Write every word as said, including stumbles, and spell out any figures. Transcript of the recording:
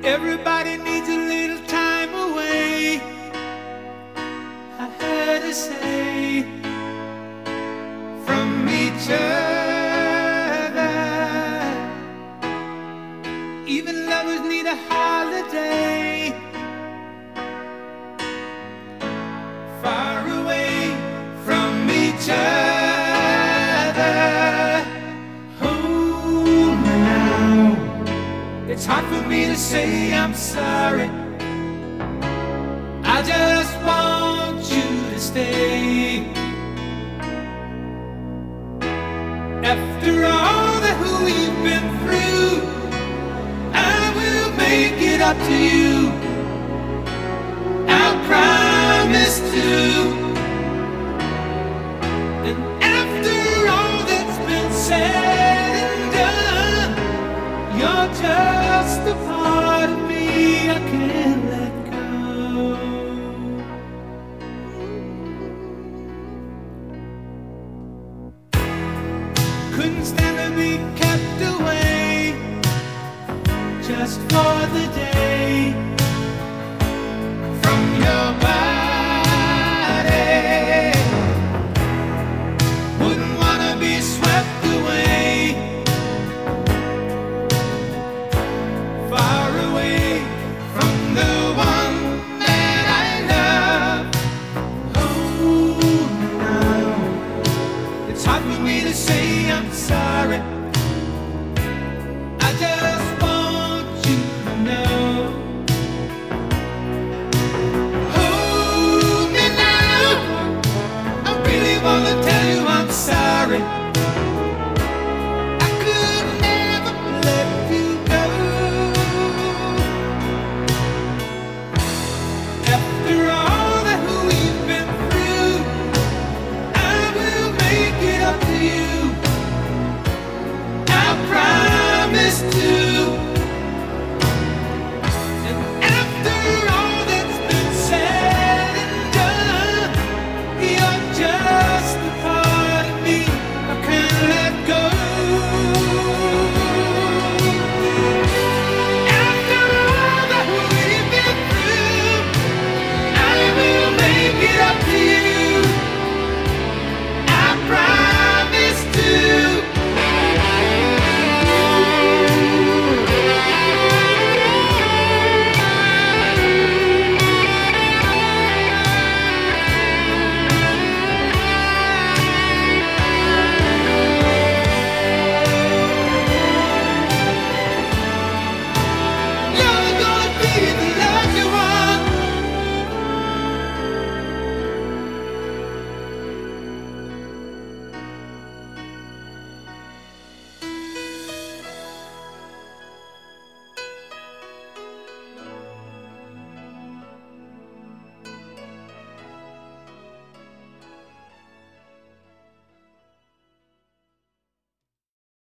Everybody needs a little time away, I heard her say, from each other. Even lovers need a holiday, far away from each other. Hold me now, it's hard for me to say I'm sorry. I just want you to stay. After all that we've been through, I will make it up to you. I'll promise to. And after all that's been said and done, you're just a part of me I can't let go. Couldn't stand to be kept away just for the day from your body. Wouldn't wanna be swept away, far away from the one that I love. Oh, now it's hard for me to say I'm sorry.